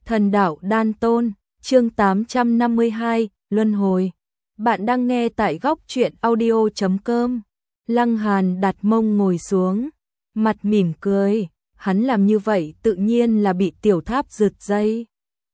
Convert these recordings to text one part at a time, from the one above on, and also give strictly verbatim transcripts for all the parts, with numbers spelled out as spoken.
Thần đạo đan tôn, chương tám trăm năm mươi hai, Luân hồi. Bạn đang nghe tại góc truyện audio chấm com. Lăng Hàn đặt mông ngồi xuống, mặt mỉm cười, hắn làm như vậy tự nhiên là bị tiểu tháp giật dây.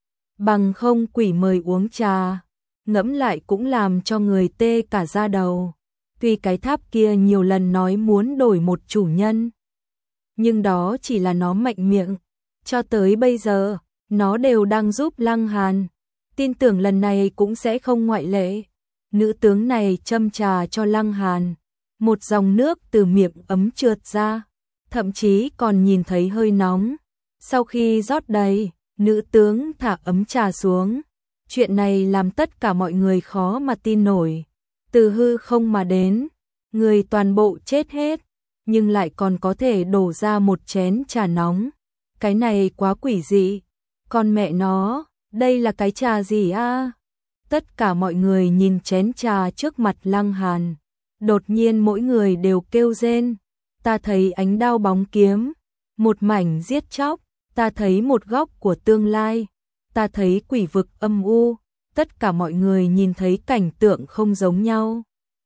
Bằng không quỷ mời uống trà, ngẫm lại cũng làm cho người tê cả da đầu. Tuy cái tháp kia nhiều lần nói muốn đổi một chủ nhân, nhưng đó chỉ là nó mạnh miệng. Cho tới bây giờ, nó đều đang giúp Lăng Hàn. Tin tưởng lần này cũng sẽ không ngoại lệ. Nữ tướng này châm trà cho Lăng Hàn. Một dòng nước từ miệng ấm trượt ra, thậm chí còn nhìn thấy hơi nóng. Sau khi rót đầy, nữ tướng thả ấm trà xuống. Chuyện này làm tất cả mọi người khó mà tin nổi. Từ hư không mà đến, người toàn bộ chết hết, nhưng lại còn có thể đổ ra một chén trà nóng. Cái này quá quỷ dị. Con mẹ nó, đây là cái trà gì a? Tất cả mọi người nhìn chén trà trước mặt Lăng Hàn. Đột nhiên mỗi người đều kêu rên. Ta thấy ánh đao bóng kiếm, một mảnh giết chóc, ta thấy một góc của tương lai, ta thấy quỷ vực âm u. Tất cả mọi người nhìn thấy cảnh tượng không giống nhau,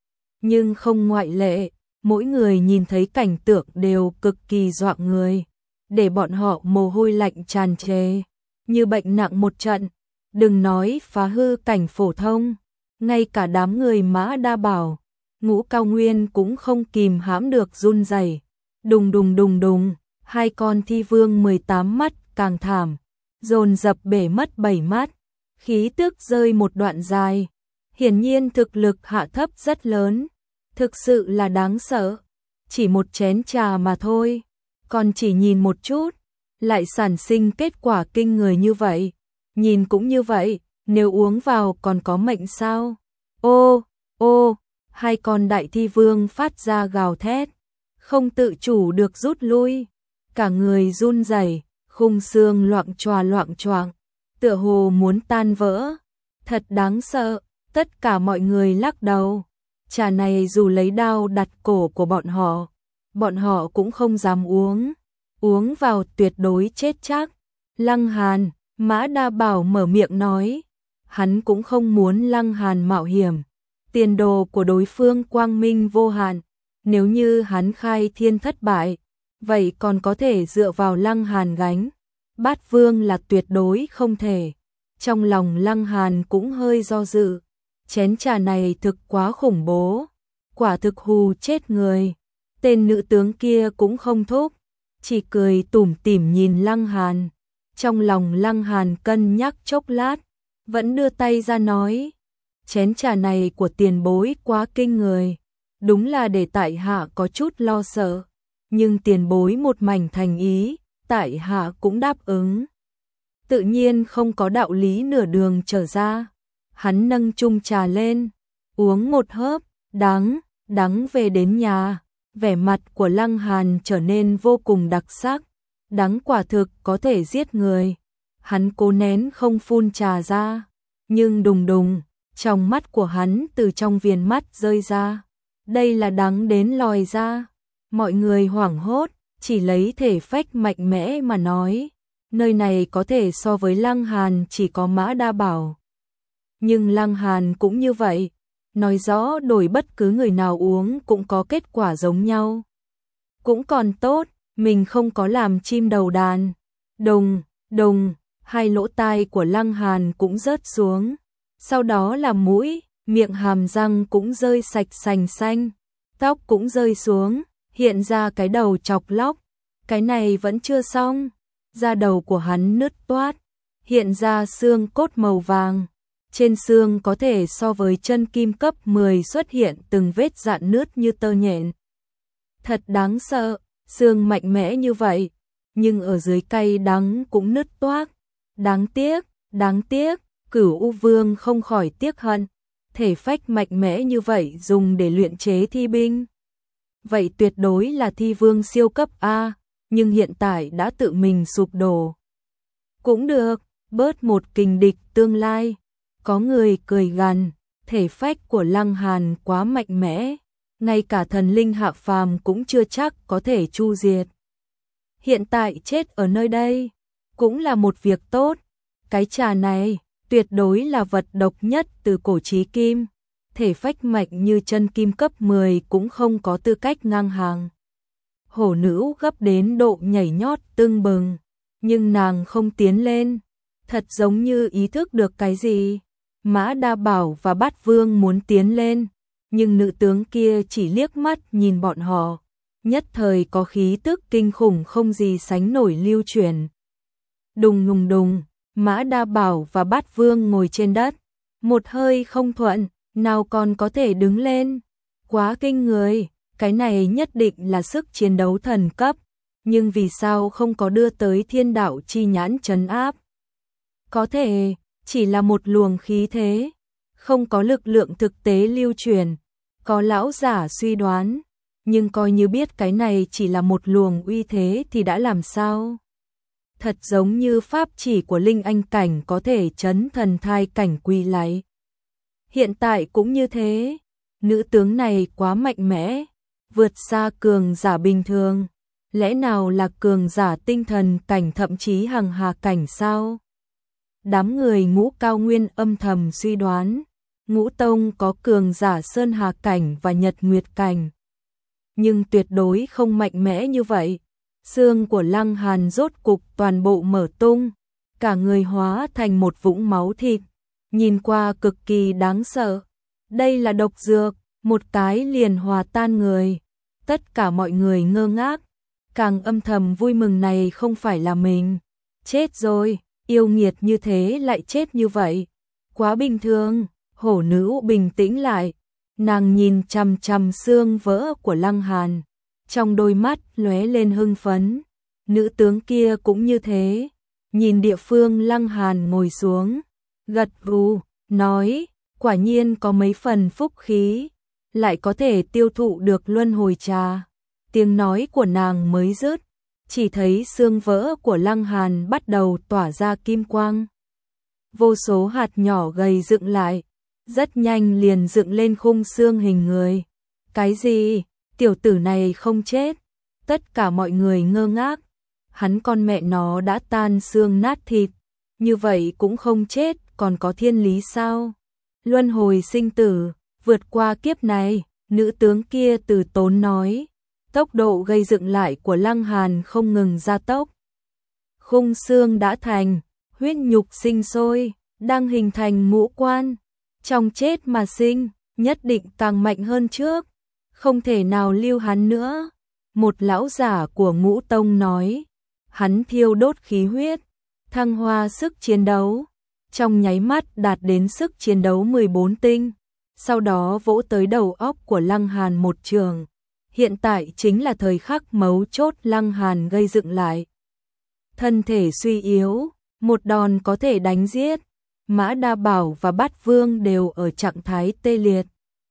nhưng không ngoại lệ, mỗi người nhìn thấy cảnh tượng đều cực kỳ dọa người, để bọn họ mồ hôi lạnh tràn trề, như bệnh nặng một trận. Đừng nói phá hư cảnh phổ thông, ngay cả đám người Mã Đa Bảo, Ngũ Cao Nguyên cũng không kìm hãm được run rẩy. Đùng đùng đùng đùng, hai con thi vương mười tám mắt càng thảm, dồn dập bể mất bảy mắt, khí tức rơi một đoạn dài. Hiển nhiên thực lực hạ thấp rất lớn, thực sự là đáng sợ. Chỉ một chén trà mà thôi, còn chỉ nhìn một chút, lại sản sinh kết quả kinh người như vậy. Nhìn cũng như vậy, nếu uống vào còn có mệnh sao? Ô, ô, hai con đại thi vương phát ra gào thét, không tự chủ được rút lui, cả người run rẩy, khung xương loạng choạng loạng choạng, tựa hồ muốn tan vỡ. Thật đáng sợ, tất cả mọi người lắc đầu. Trà này dù lấy đao đặt cổ của bọn họ, bọn họ cũng không dám uống. Uống vào tuyệt đối chết chắc. Lăng Hàn, Mã Đa Bảo mở miệng nói. Hắn cũng không muốn Lăng Hàn mạo hiểm. Tiền đồ của đối phương quang minh vô hạn. Nếu như hắn khai thiên thất bại, vậy còn có thể dựa vào Lăng Hàn gánh. Bát vương là tuyệt đối không thể. Trong lòng Lăng Hàn cũng hơi do dự. Chén trà này thực quá khủng bố, quả thực hù chết người. Tên nữ tướng kia cũng không thúc, chỉ cười tủm tỉm nhìn Lăng Hàn. Trong lòng Lăng Hàn cân nhắc chốc lát, vẫn đưa tay ra nói, chén trà này của tiền bối quá kinh người, đúng là để tại hạ có chút lo sợ, nhưng tiền bối một mảnh thành ý, tại hạ cũng đáp ứng. Tự nhiên không có đạo lý nửa đường trở ra. Hắn nâng chung trà lên, uống một hớp, đắng, đắng về đến nhà. Vẻ mặt của Lăng Hàn trở nên vô cùng đặc sắc, đắng quả thực có thể giết người. Hắn cố nén không phun trà ra, nhưng đùng đùng, trong mắt của hắn từ trong viền mắt rơi ra. Đây là đắng đến lòi ra. Mọi người hoảng hốt, chỉ lấy thể phách mạnh mẽ mà nói. Nơi này có thể so với Lăng Hàn chỉ có Mã Đa Bảo. Nhưng Lăng Hàn cũng như vậy, nói rõ đổi bất cứ người nào uống cũng có kết quả giống nhau. Cũng còn tốt, mình không có làm chim đầu đàn. Đùng, đùng, hai lỗ tai của Lăng Hàn cũng rớt xuống. Sau đó là mũi, miệng hàm răng cũng rơi sạch sành xanh. Tóc cũng rơi xuống, hiện ra cái đầu chọc lóc. Cái này vẫn chưa xong. Da đầu của hắn nứt toát, hiện ra xương cốt màu vàng. Trên xương có thể so với chân kim cấp mười xuất hiện từng vết rạn nứt như tơ nhện. Thật đáng sợ, xương mạnh mẽ như vậy, nhưng ở dưới cay đắng cũng nứt toác. Đáng tiếc, đáng tiếc, Cửu U Vương không khỏi tiếc hận. Thể phách mạnh mẽ như vậy dùng để luyện chế thi binh. Vậy tuyệt đối là thi vương siêu cấp A, nhưng hiện tại đã tự mình sụp đổ. Cũng được, bớt một kình địch tương lai. Có người cười gằn, thể phách của Lăng Hàn quá mạnh mẽ, ngay cả thần linh hạ phàm cũng chưa chắc có thể chu diệt. Hiện tại chết ở nơi đây cũng là một việc tốt, Cái trà này, tuyệt đối là vật độc nhất từ cổ chí kim, thể phách mạch như chân kim cấp mười cũng không có tư cách ngang hàng. Hổ nữ gấp đến độ nhảy nhót tưng bừng, nhưng nàng không tiến lên, thật giống như ý thức được cái gì. Mã Đa Bảo và Bát Vương muốn tiến lên, nhưng nữ tướng kia chỉ liếc mắt nhìn bọn họ, nhất thời có khí tức kinh khủng không gì sánh nổi lưu truyền. Đùng đùng đùng, Mã Đa Bảo và Bát Vương ngồi trên đất, một hơi không thuận, nào còn có thể đứng lên. Quá kinh người, cái này nhất định là sức chiến đấu thần cấp, nhưng vì sao không có đưa tới thiên đạo chi nhãn trấn áp? Có thể, chỉ là một luồng khí thế, không có lực lượng thực tế lưu truyền, có lão giả suy đoán, nhưng coi như biết cái này chỉ là một luồng uy thế thì đã làm sao? Thật giống như pháp chỉ của linh anh cảnh có thể chấn thần thai cảnh quy lại. Hiện tại cũng như thế, nữ tướng này quá mạnh mẽ, vượt xa cường giả bình thường, lẽ nào là cường giả tinh thần cảnh thậm chí hằng hà cảnh sao? Đám người Ngũ Cao Nguyên âm thầm suy đoán, Ngũ Tông có cường giả sơn hà cảnh và nhật nguyệt cảnh, nhưng tuyệt đối không mạnh mẽ như vậy. Xương của Lăng Hàn rốt cục toàn bộ mở tung, cả người hóa thành một vũng máu thịt, nhìn qua cực kỳ đáng sợ. Đây là độc dược, một cái liền hòa tan người. Tất cả mọi người ngơ ngác, càng âm thầm vui mừng này không phải là mình. Chết rồi, yêu nghiệt như thế lại chết như vậy. Quá bình thường, hổ nữ bình tĩnh lại. Nàng nhìn chằm chằm xương vỡ của Lăng Hàn, trong đôi mắt lóe lên hưng phấn. Nữ tướng kia cũng như thế, nhìn địa phương Lăng Hàn ngồi xuống, gật gù, nói, quả nhiên có mấy phần phúc khí, lại có thể tiêu thụ được luân hồi trà. Tiếng nói của nàng mới dứt, chỉ thấy xương vỡ của Lăng Hàn bắt đầu tỏa ra kim quang. Vô số hạt nhỏ gầy dựng lại, rất nhanh liền dựng lên khung xương hình người. Cái gì? Tiểu tử này không chết? Tất cả mọi người ngơ ngác. Hắn con mẹ nó đã tan xương nát thịt, như vậy cũng không chết, còn có thiên lý sao? Luân hồi sinh tử, vượt qua kiếp này, nữ tướng kia từ tốn nói. Tốc độ gây dựng lại của Lăng Hàn không ngừng gia tốc. Khung xương đã thành, huyết nhục sinh sôi, đang hình thành ngũ quan. Trong chết mà sinh, nhất định càng mạnh hơn trước, không thể nào lưu hắn nữa. Một lão giả của Ngũ Tông nói, hắn thiêu đốt khí huyết, thăng hoa sức chiến đấu, trong nháy mắt đạt đến sức chiến đấu mười bốn tinh, sau đó vỗ tới đầu óc của Lăng Hàn một trường. Hiện tại chính là thời khắc mấu chốt Lăng Hàn gây dựng lại. Thân thể suy yếu, một đòn có thể đánh giết. Mã Đa Bảo và Bát Vương đều ở trạng thái tê liệt,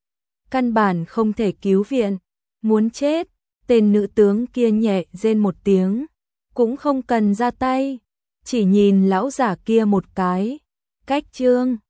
căn bản không thể cứu viện. Muốn chết, tên nữ tướng kia nhẹ rên một tiếng, cũng không cần ra tay, chỉ nhìn lão giả kia một cái. Cách chương